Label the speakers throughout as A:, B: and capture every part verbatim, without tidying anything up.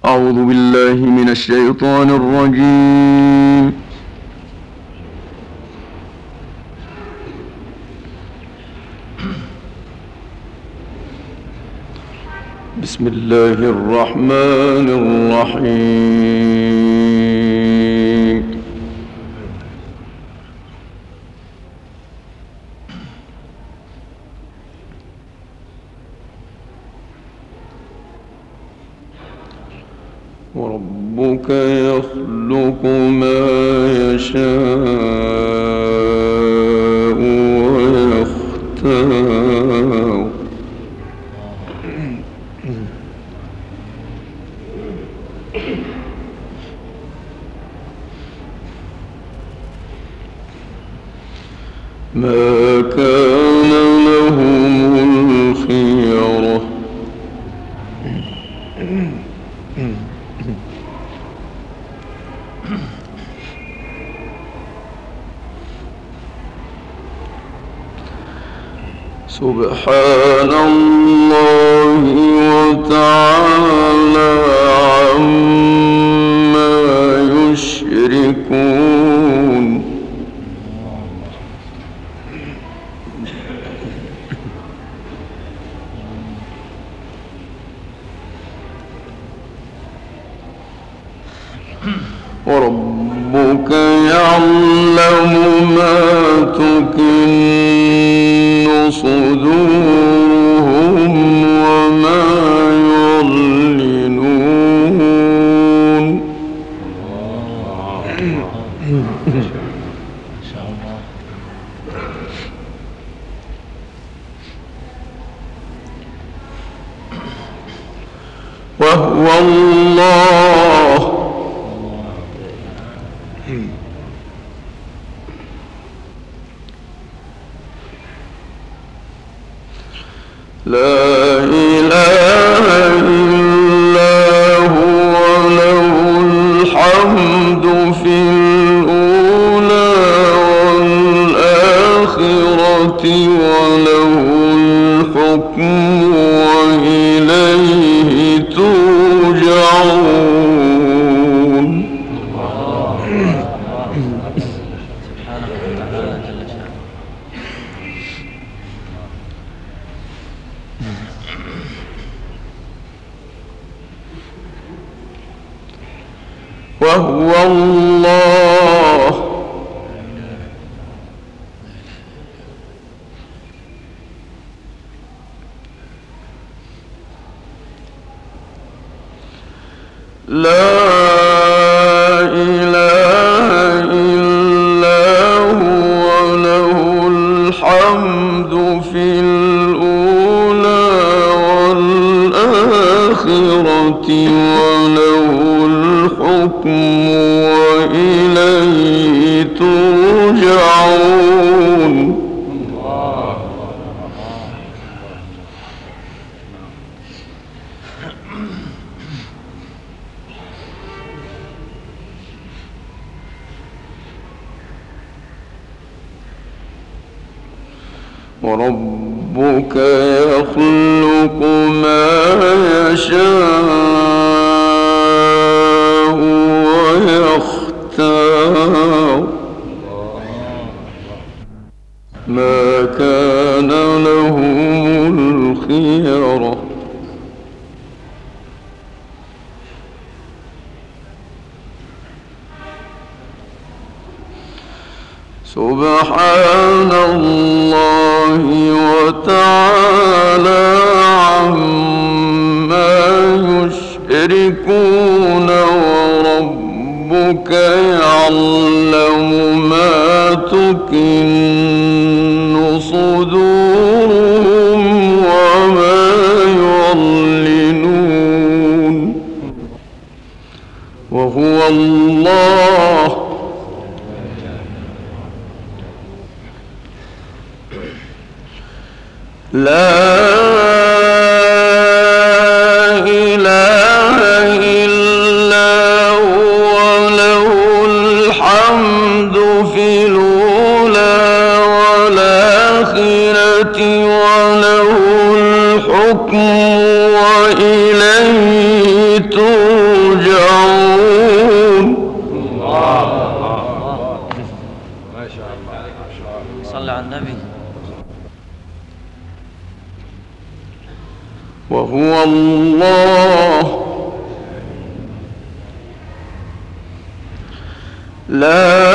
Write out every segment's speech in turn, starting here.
A: أعوذ بالله من الشيطان الرجيم. بسم الله الرحمن الرحيم. وربك يخلق ما يشاء ويختار ما كان لهم الخيرة سبحان الله وتعالى عما يشركون. وربك يعلم ما تكن صدورهم وما يعلنون. وهو الله لا إله إلا هو له الحمد في الأولى والآخرة وله الحكم وإليه ترجعون. وهو الله لا إله إلا هو له الحمد في الأولى والآخرة وله الحكم وإليه ترجعون. وربك يخلق ما يشاء ويختار ما كان لهم الخيرة سبحان الله وتعالى عما يشركون. وربك يعلم ما تكن صدورهم وما يعلنون. وهو الله لا إله إلا هو له الحمد في الأولى والآخرة وله الحكم وإليه ترجعون. وهو الله لا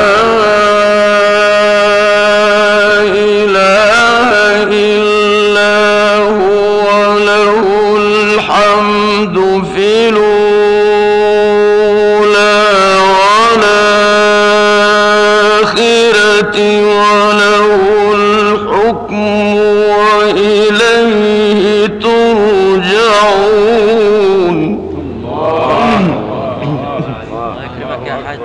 A: إله إلا هو له الحمد في الأولى والآخرة وله الحكم وإليه ترجعون. الله يكرمك يا حاج.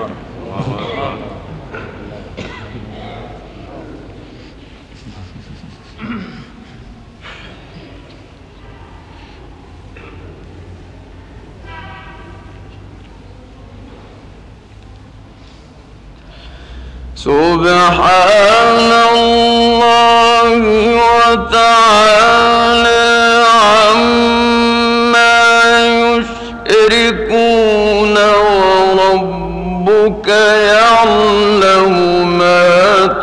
A: سبحان الله وتعالى عما يشركون وربك يعلم ما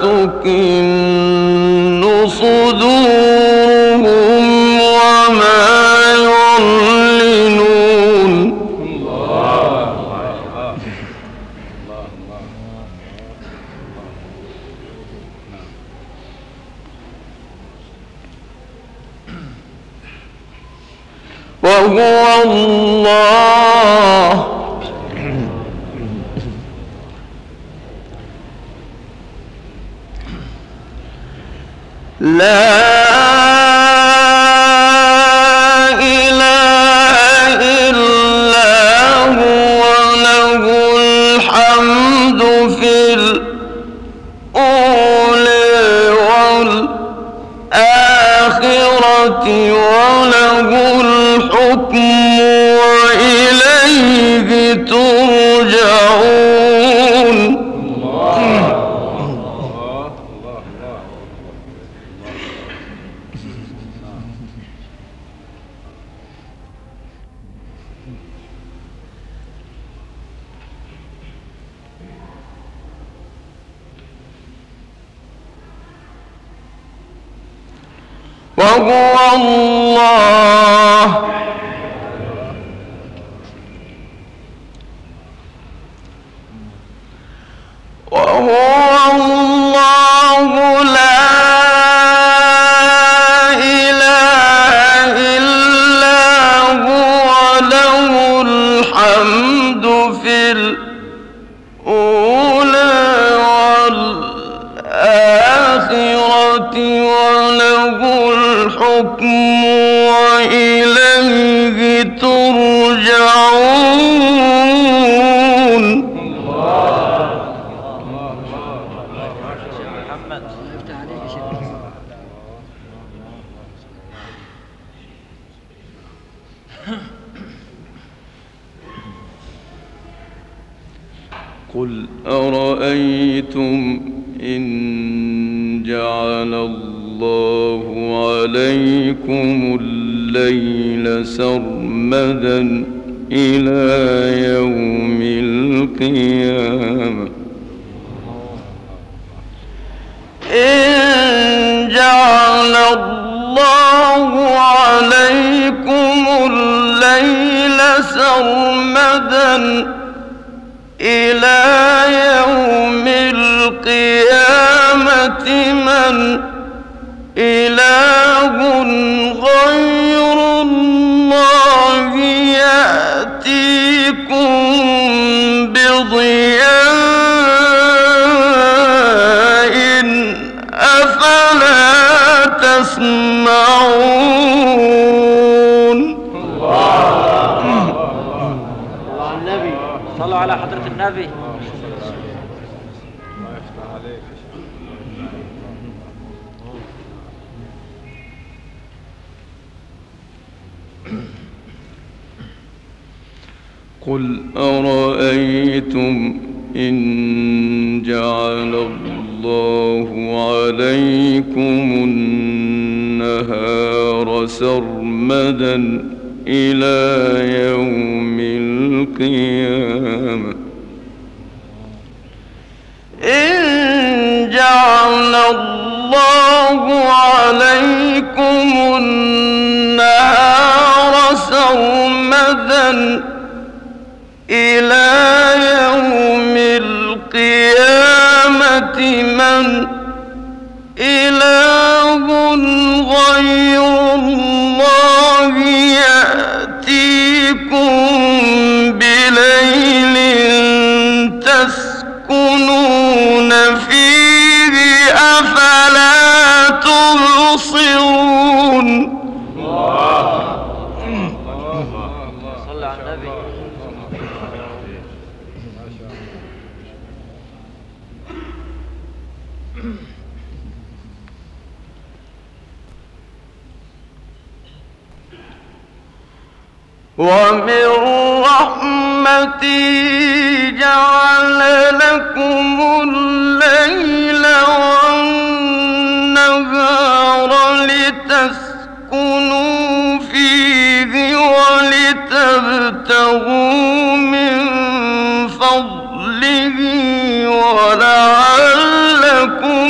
A: تكن صدورهم وما يعلنون. وهو الله لا إله إلا هو له الحمد في الأولى والآخرة وله الحكم وإليه ترجعون. وهو الله وهو الله لا إله إلا هو له الحمد في الأولى والآخرة وله الحكم وإليه ترجعون. قل أرأيتم إن جعل الله عليكم الليل سرمدا إلى يوم القيامة إن جعل الله عليكم الليل سرمدا إلى يوم القيامة من إله غير الله يأتيكم بضياء أفلا تسمعون. الله على النبي، صلوا على حضرة النبي. قل أرأيتم إن جعل الله عليكم النهار سرمدا إلى يوم القيامة إن جعل الله عليكم النهار يأتيكم بليل تسكنون فيه أفلا تبصرون.
B: صلى على النبي.
A: ومن رحمته جعل لكم الليل والنهار لتسكنوا فيه ولتبتغوا من فضله ولعلكم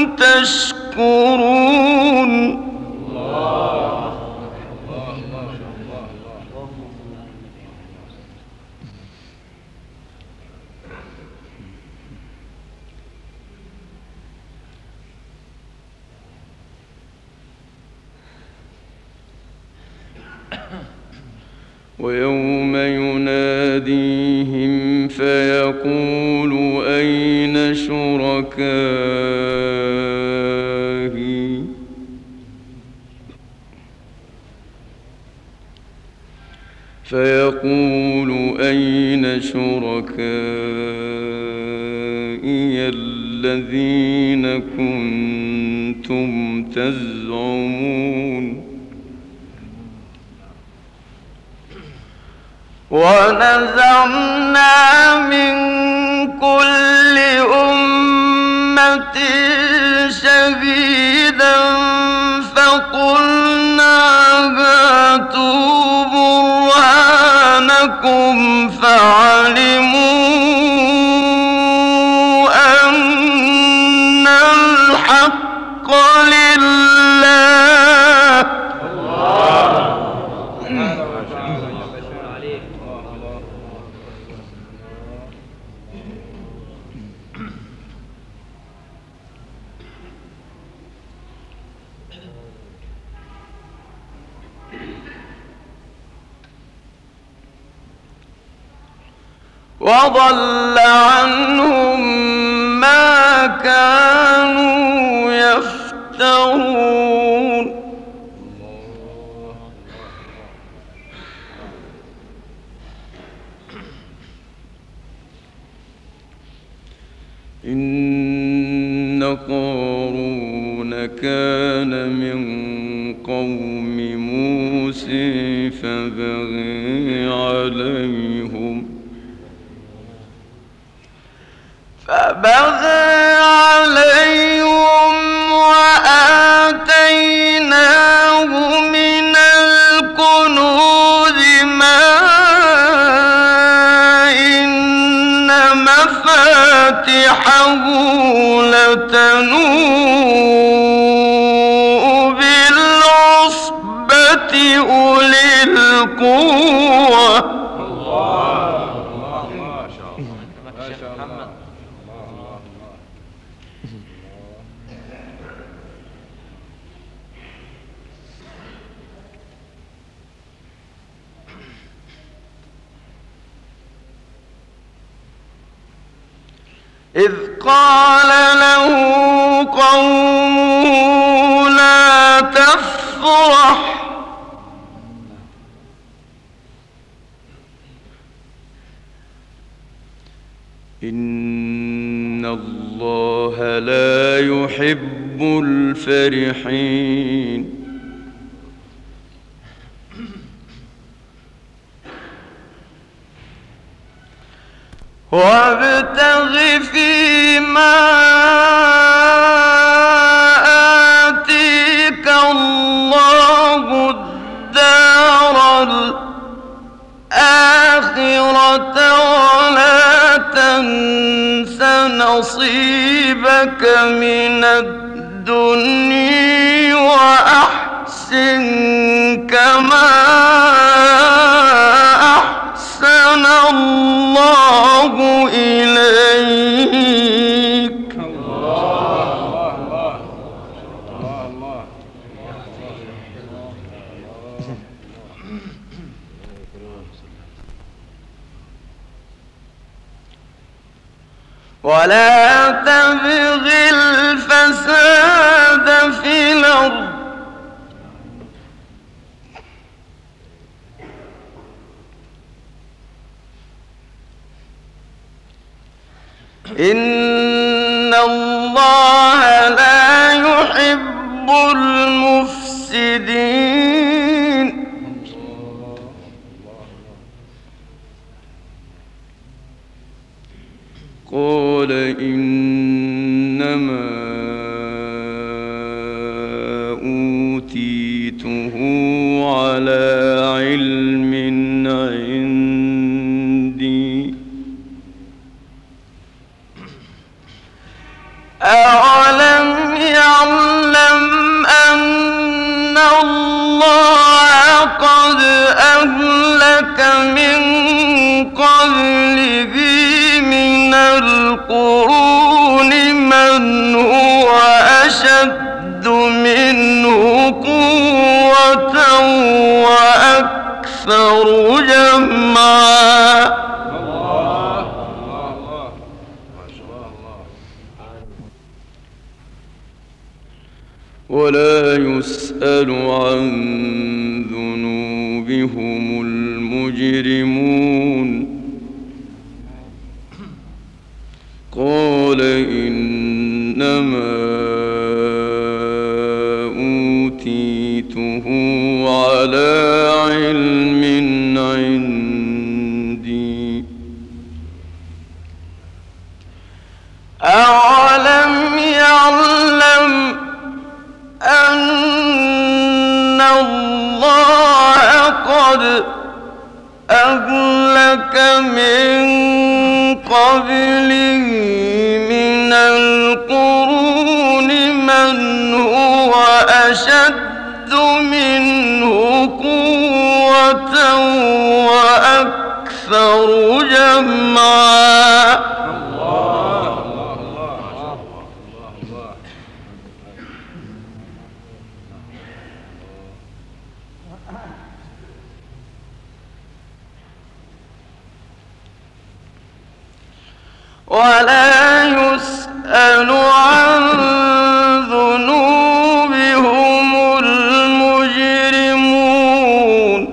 A: تشكرون. ويوم يناديهم فيقول أين شركائي فيقول أين شركائي الذين كنتم تزعمون. ونزعنا من كل أمة شهيدا فقلنا هاتوا برهانكم فعلموا أن الحق لله. وضل عنهم ما كانوا يفترون. إن قارون كان من قوم موسى فبغي عليهم فبغى عليهم وآتيناه من الكنوز ما إن مفاتحه لتنوء بالعصبة أولي القوة. إذ قال له قومه لا تفرح إن الله لا يحب الفرحين. وابتغ فيما آتيك الله الدار الآخرة ولا تنس نصيبك من الدنيا وأحسن كما أحسن الله إليك. ولا تبغ الفساد في الأرض إن الله لا يحب المفسدين قال إنما أوتيته على علم عندي أولم يعلم أن الله قد أهلك من قبله من القرون من هو أشد منه قوة وأكثر جمعا ولا يسأل عن ذنوبهم المجرمون قال إنما أوتيته على علم عندي أولم يعلم أن الله قد أهلك من قبله من القرون من هو أشد منه قوة وأكثر جمعا ولا يسأل عن ذنوبهم المجرمون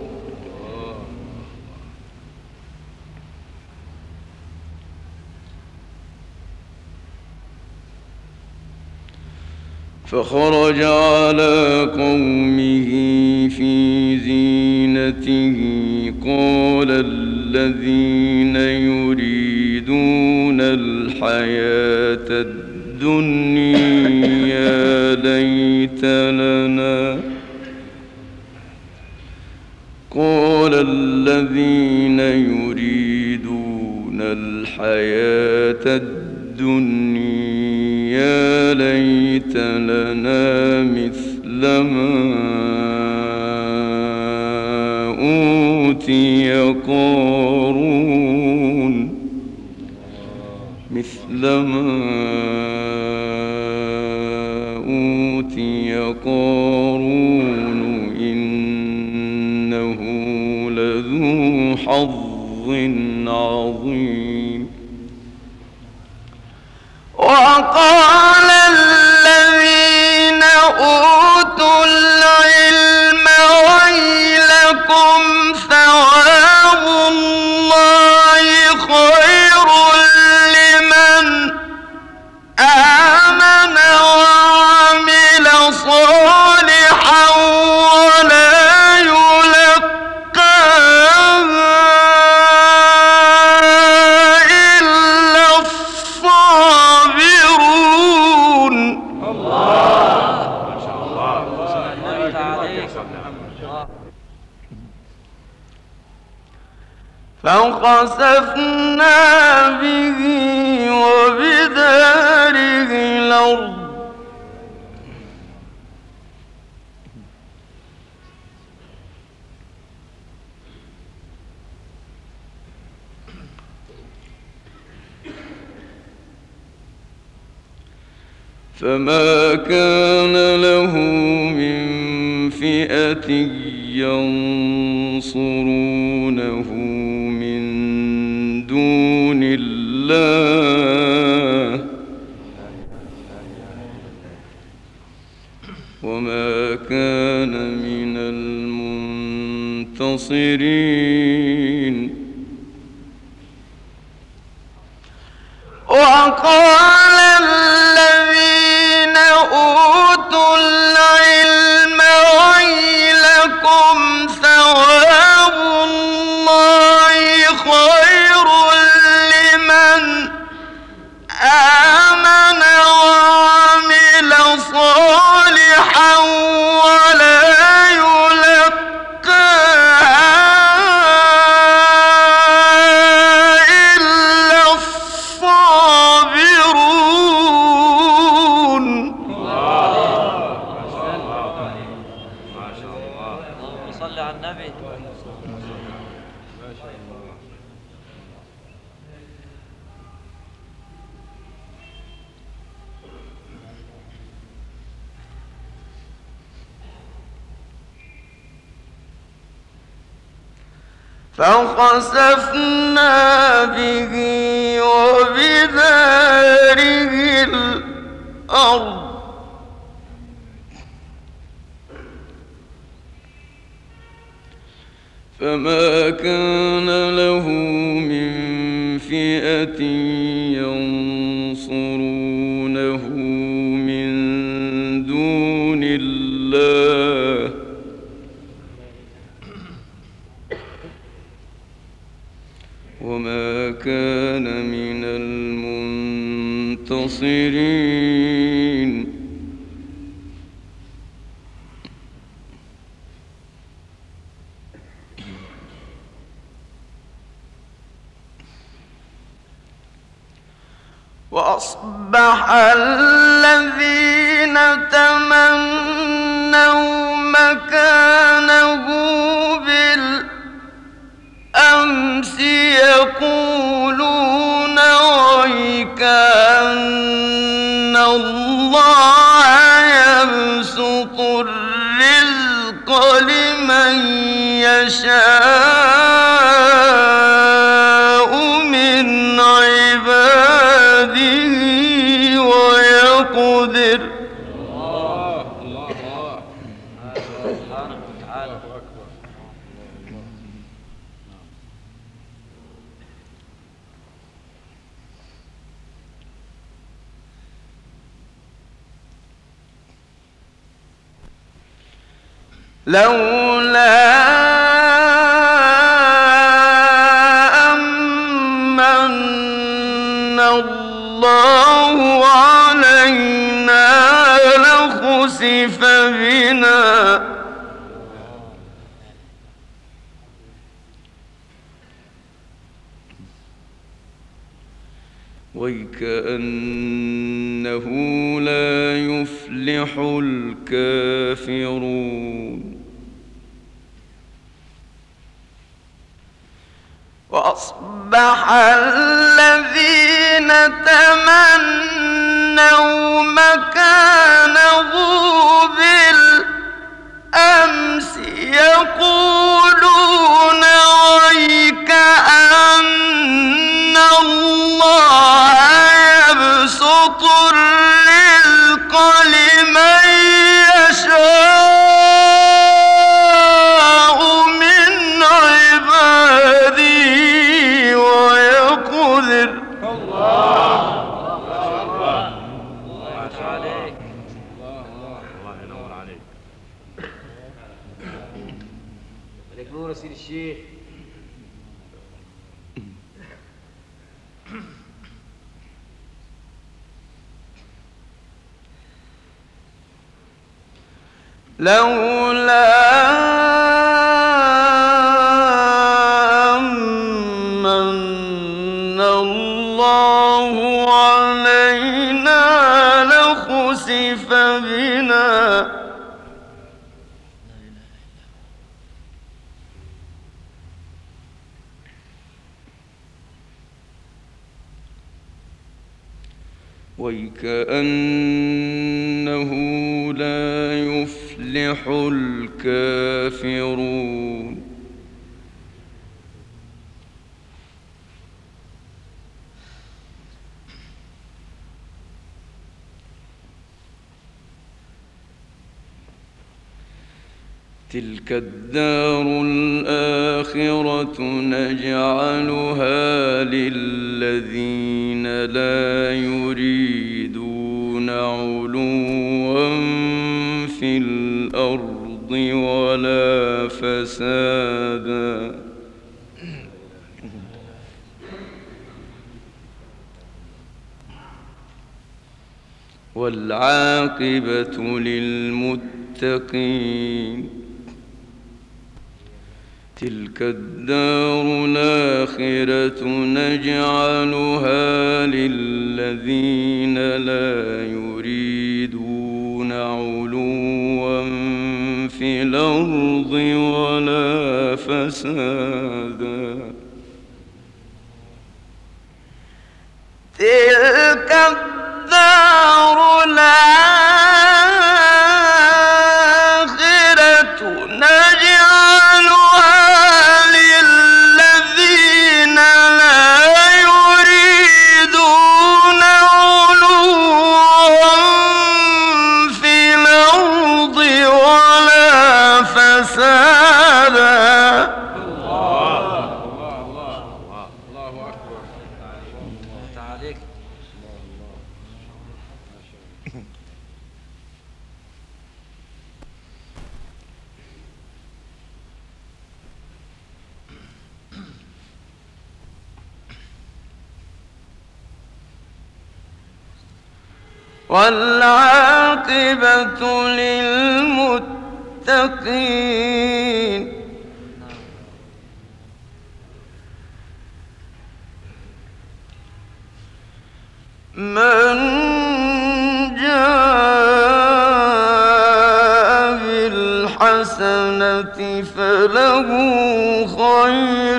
A: فخرج على قومه في زينته قال الذين يريدون الحياة الدنيا يا ليت لنا قال الذين يريدون الحياة الدنيا يا ليت لنا مثل ما أوتي قارون مثل ما أوتي قارون إنه لذو حظ عظيم وقال الذين أوتوا العلم ويلكم ثواب الله خير لمن آمن وعمل صالحا ولا يلقاها إلا الصابرون فخسفنا به وبداره الأرض فما كان له من فئة ينصرونه من دون الله المنتصرين. وقال الذين أوتوا العلم ويلكم ثواب الله خير لمن آمن وعمل صالحا ولا فخسفنا به وبداره الأرض فما كان له من فئة ينصرونه من دون الله وما كان من المنتصرين. وأصبح الذين تمنوا مكانه بالأمس يقولون ويكأن الله يبسط الرزق لمن يشاء من عباده ويقدر.
B: الله الله الله سبحانه وتعالى.
A: لولا أمن الله علينا لخسف بنا ويكأنه لا يفلح الكافرون. وأصبح الذين تمنوا مكانه بالأمس يقولون ويكأن الله يبسط الرزق لمن يشاء من عباده ويقدر.
B: الله الله عليك.
C: الله ينور عليك.
B: عليك نور يا سيدي الشيخ.
A: لولا أمن الله علينا لخسف بنا ويكأنه لا يفلح الكافرون. تلك الدار الآخرة نجعلها للذين لا يريدون علوا في الأرض ولا فسادا والعاقبة للمتقين تلك الدار الآخرة نجعلها للذين لا يريدون علوا في الأرض ولا فسادا
D: تلك الدار الآخرة نجعلها للذين لا يريدون علوا في الأرض ولا فسادا. والعاقبة للمتقين من جاء بالحسنة فله خير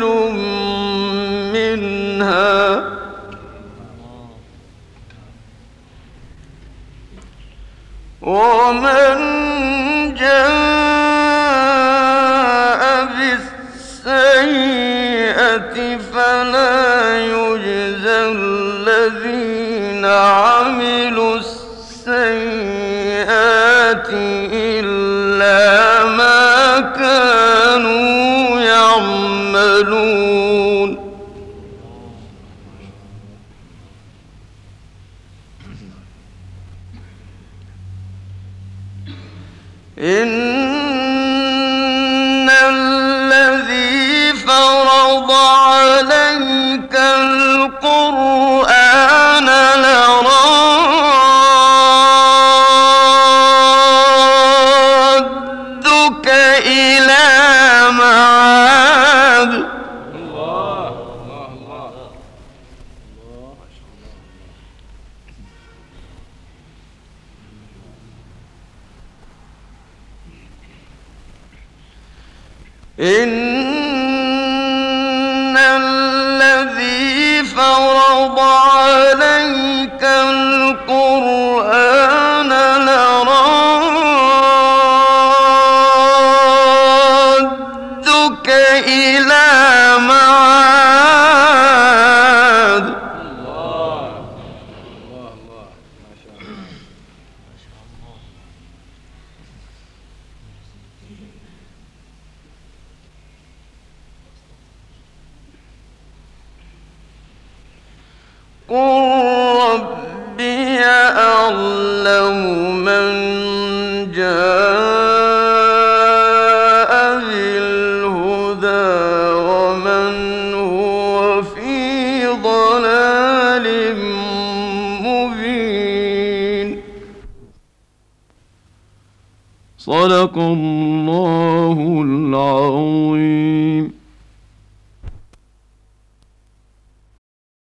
D: منها ومن جاء بالسيئة فلا يجزى الذين عملوا السيئات إلا ما كانوا يعملون. إن الذي فرض عليك القرآن لرادك إلى معاد.
C: الله الله الله
D: إن الذي فرض عليك القرآن لرادك إلى معاد.
C: الله الله الله ما شاء الله.
D: قل ربي أعلم من جاء بالهدى ومن هو في ضلال مبين. صدق الله العظيم.